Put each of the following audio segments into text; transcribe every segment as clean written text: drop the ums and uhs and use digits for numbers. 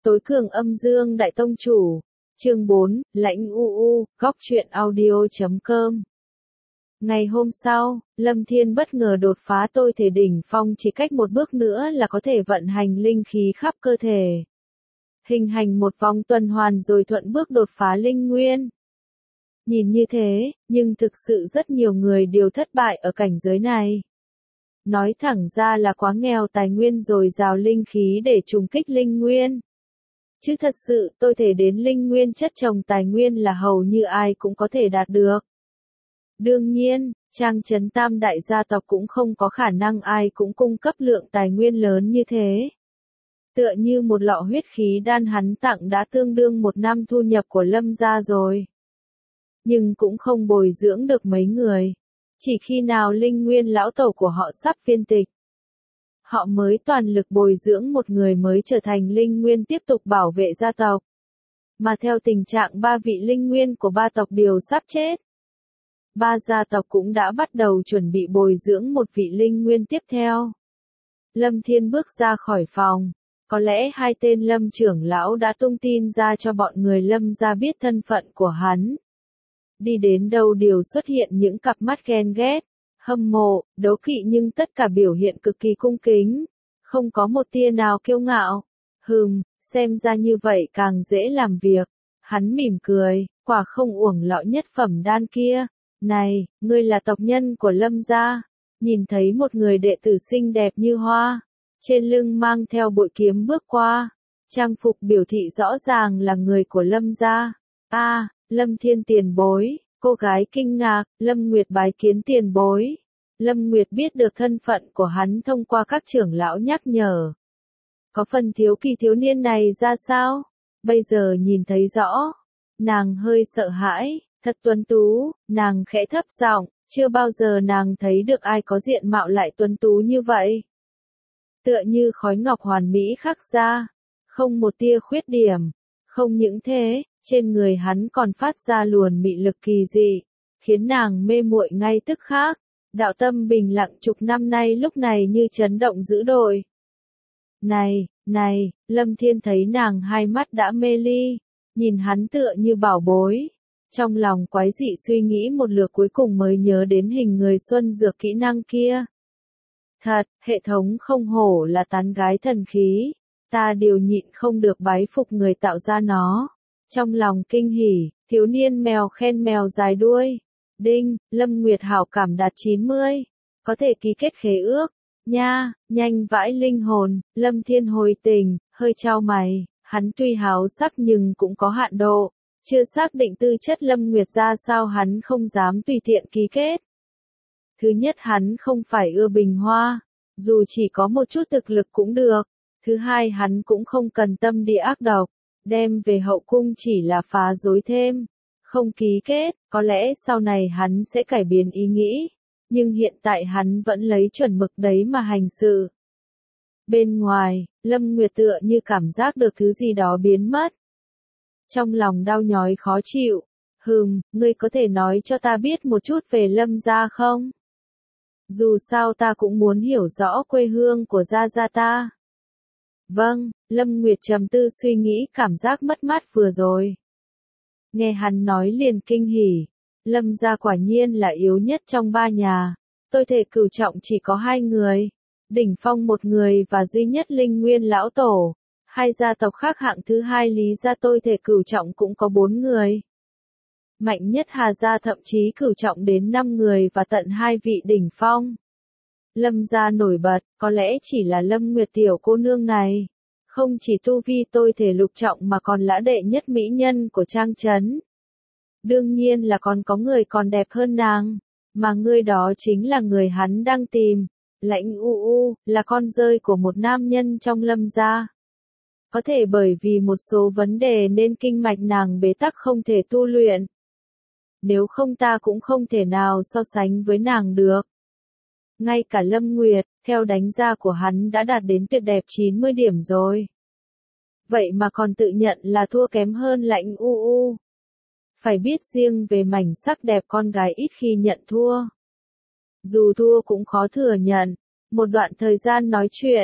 Tối cường âm dương đại tông chủ. Chương 4, Lãnh UU, góc truyện audio.com. Ngày hôm sau, Lâm Thiên bất ngờ đột phá tôi thể đỉnh phong, chỉ cách một bước nữa là có thể vận hành linh khí khắp cơ thể. Hình hành một vòng tuần hoàn rồi thuận bước đột phá linh nguyên. Nhìn như thế, nhưng thực sự rất nhiều người đều thất bại ở cảnh giới này. Nói thẳng ra là quá nghèo tài nguyên dồi dào linh khí để trùng kích linh nguyên. Chứ thật sự tôi thể đến linh nguyên chất trồng tài nguyên là hầu như ai cũng có thể đạt được. Đương nhiên, Trang Trấn Tam đại gia tộc cũng không có khả năng ai cũng cung cấp lượng tài nguyên lớn như thế. Tựa như một lọ huyết khí đan hắn tặng đã tương đương một năm thu nhập của Lâm gia rồi. Nhưng cũng không bồi dưỡng được mấy người. Chỉ khi nào linh nguyên lão tổ của họ sắp viên tịch, họ mới toàn lực bồi dưỡng một người mới trở thành linh nguyên tiếp tục bảo vệ gia tộc. Mà theo tình trạng ba vị linh nguyên của ba tộc đều sắp chết, ba gia tộc cũng đã bắt đầu chuẩn bị bồi dưỡng một vị linh nguyên tiếp theo. Lâm Thiên bước ra khỏi phòng. Có lẽ hai tên Lâm trưởng lão đã tung tin ra cho bọn người Lâm gia biết thân phận của hắn. Đi đến đâu đều xuất hiện những cặp mắt ghen ghét, hâm mộ, đố kỵ, nhưng tất cả biểu hiện cực kỳ cung kính, không có một tia nào kiêu ngạo. Xem ra như vậy càng dễ làm việc. Hắn mỉm cười, quả không uổng lọ nhất phẩm đan kia. Này, ngươi là tộc nhân của Lâm gia. Nhìn thấy một người đệ tử xinh đẹp như hoa, trên lưng mang theo bội kiếm bước qua, trang phục biểu thị rõ ràng là người của Lâm gia. Lâm Thiên tiền bối. Cô gái kinh ngạc, Lâm Nguyệt bái kiến tiền bối. Lâm Nguyệt biết được thân phận của hắn thông qua các trưởng lão nhắc nhở. Có phần thiếu kỳ thiếu niên này ra sao? Bây giờ nhìn thấy rõ. Nàng hơi sợ hãi, thật tuấn tú, nàng khẽ thấp giọng, chưa bao giờ nàng thấy được ai có diện mạo lại tuấn tú như vậy. Tựa như khói ngọc hoàn mỹ khắc ra, không một tia khuyết điểm. Không những thế, trên người hắn còn phát ra luồn mị lực kỳ dị, khiến nàng mê muội ngay tức khắc. Đạo tâm bình lặng chục năm nay lúc này như chấn động dữ dội. Này, Lâm Thiên thấy nàng hai mắt đã mê ly, nhìn hắn tựa như bảo bối. Trong lòng quái dị suy nghĩ một lượt cuối cùng mới nhớ đến hình người xuân dược kỹ năng kia. Thật, hệ thống không hổ là tán gái thần khí. Ta đều nhịn không được bái phục người tạo ra nó. Trong lòng kinh hỉ, thiếu niên mèo khen mèo dài đuôi. Đinh, Lâm Nguyệt hảo cảm đạt 90. Có thể ký kết khế ước. Nha, nhanh vãi linh hồn. Lâm Thiên hồi tình, hơi chau mày. Hắn tuy háo sắc nhưng cũng có hạn độ. Chưa xác định tư chất Lâm Nguyệt ra sao hắn không dám tùy tiện ký kết. Thứ nhất, hắn không phải ưa bình hoa. Dù chỉ có một chút thực lực cũng được. Thứ hai, hắn cũng không cần tâm địa ác độc, đem về hậu cung chỉ là phá rối thêm. Không ký kết, có lẽ sau này hắn sẽ cải biến ý nghĩ, nhưng hiện tại hắn vẫn lấy chuẩn mực đấy mà hành sự. Bên ngoài, Lâm Nguyệt tựa như cảm giác được thứ gì đó biến mất. Trong lòng đau nhói khó chịu. Ngươi có thể nói cho ta biết một chút về Lâm gia không? Dù sao ta cũng muốn hiểu rõ quê hương của gia gia ta. Vâng, Lâm Nguyệt trầm tư suy nghĩ cảm giác mất mát vừa rồi. Nghe hắn nói liền kinh hỉ. Lâm gia quả nhiên là yếu nhất trong ba nhà. Tôi thể cửu trọng chỉ có 2 người. Đỉnh phong 1 người và duy nhất linh nguyên lão tổ. 2 gia tộc khác hạng thứ 2 Lý gia tôi thể cửu trọng cũng có 4 người. Mạnh nhất Hà gia thậm chí cửu trọng đến 5 người và tận 2 vị đỉnh phong. Lâm gia nổi bật, có lẽ chỉ là Lâm Nguyệt tiểu cô nương này. Không chỉ tu vi tôi thể lục trọng mà còn là đệ nhất mỹ nhân của Trang Trấn. Đương nhiên là còn có người còn đẹp hơn nàng. Mà người đó chính là người hắn đang tìm. Lãnh UU, là con rơi của một nam nhân trong Lâm gia. Có thể bởi vì một số vấn đề nên kinh mạch nàng bế tắc không thể tu luyện. Nếu không ta cũng không thể nào so sánh với nàng được. Ngay cả Lâm Nguyệt, theo đánh giá của hắn đã đạt đến tuyệt đẹp 90 điểm rồi. Vậy mà còn tự nhận là thua kém hơn Lãnh UU. Phải biết riêng về mảnh sắc đẹp con gái ít khi nhận thua. Dù thua cũng khó thừa nhận. Một đoạn thời gian nói chuyện,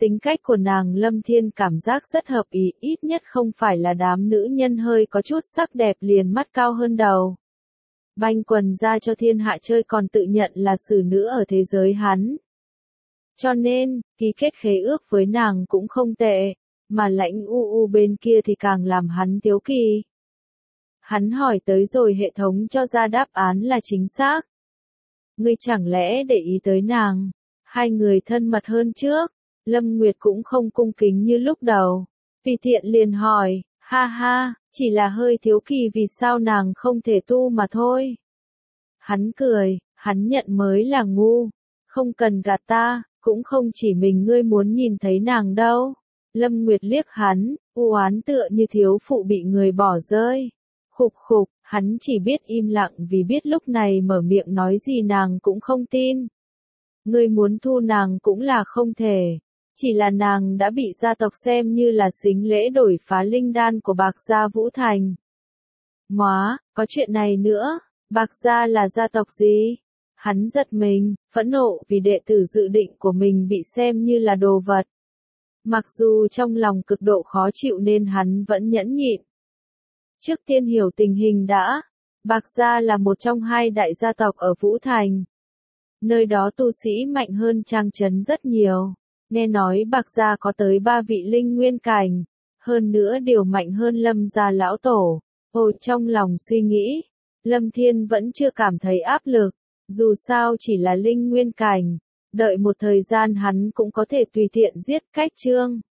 Tính cách của nàng Lâm Thiên cảm giác rất hợp ý, ít nhất không phải là đám nữ nhân hơi có chút sắc đẹp liền mắt cao hơn đầu. Banh quần ra cho thiên hạ chơi còn tự nhận là xử nữ ở thế giới hắn. Cho nên, ký kết khế ước với nàng cũng không tệ, mà Lãnh U bên kia thì càng làm hắn thiếu kỳ. Hắn hỏi tới rồi hệ thống cho ra đáp án là chính xác. Ngươi chẳng lẽ để ý tới nàng? Hai người thân mật hơn trước. Lâm Nguyệt cũng không cung kính như lúc đầu. Vì thiện liền hỏi, ha ha, chỉ là hơi thiếu kỳ vì sao nàng không thể tu mà thôi. Hắn cười, hắn nhận mới là ngu. Không cần gạt ta, cũng không chỉ mình ngươi muốn nhìn thấy nàng đâu. Lâm Nguyệt liếc hắn, u oán tựa như thiếu phụ bị người bỏ rơi. Khục khục, hắn chỉ biết im lặng vì biết lúc này mở miệng nói gì nàng cũng không tin. Ngươi muốn thu nàng cũng là không thể. Chỉ là nàng đã bị gia tộc xem như là sính lễ đổi phá linh đan của Bạc Gia Vũ Thành. Móa, có chuyện này nữa, Bạc Gia là gia tộc gì? Hắn giật mình, phẫn nộ vì đệ tử dự định của mình bị xem như là đồ vật. Mặc dù trong lòng cực độ khó chịu nên hắn vẫn nhẫn nhịn. Trước tiên hiểu tình hình đã, Bạc Gia là một trong hai đại gia tộc ở Vũ Thành. Nơi đó tu sĩ mạnh hơn Trang Trấn rất nhiều. Nghe nói Bạc Gia có tới 3 vị linh nguyên cảnh, hơn nữa đều mạnh hơn Lâm gia lão tổ. Trong lòng suy nghĩ, Lâm Thiên vẫn chưa cảm thấy áp lực, dù sao chỉ là linh nguyên cảnh, đợi một thời gian hắn cũng có thể tùy tiện giết Cách Trương.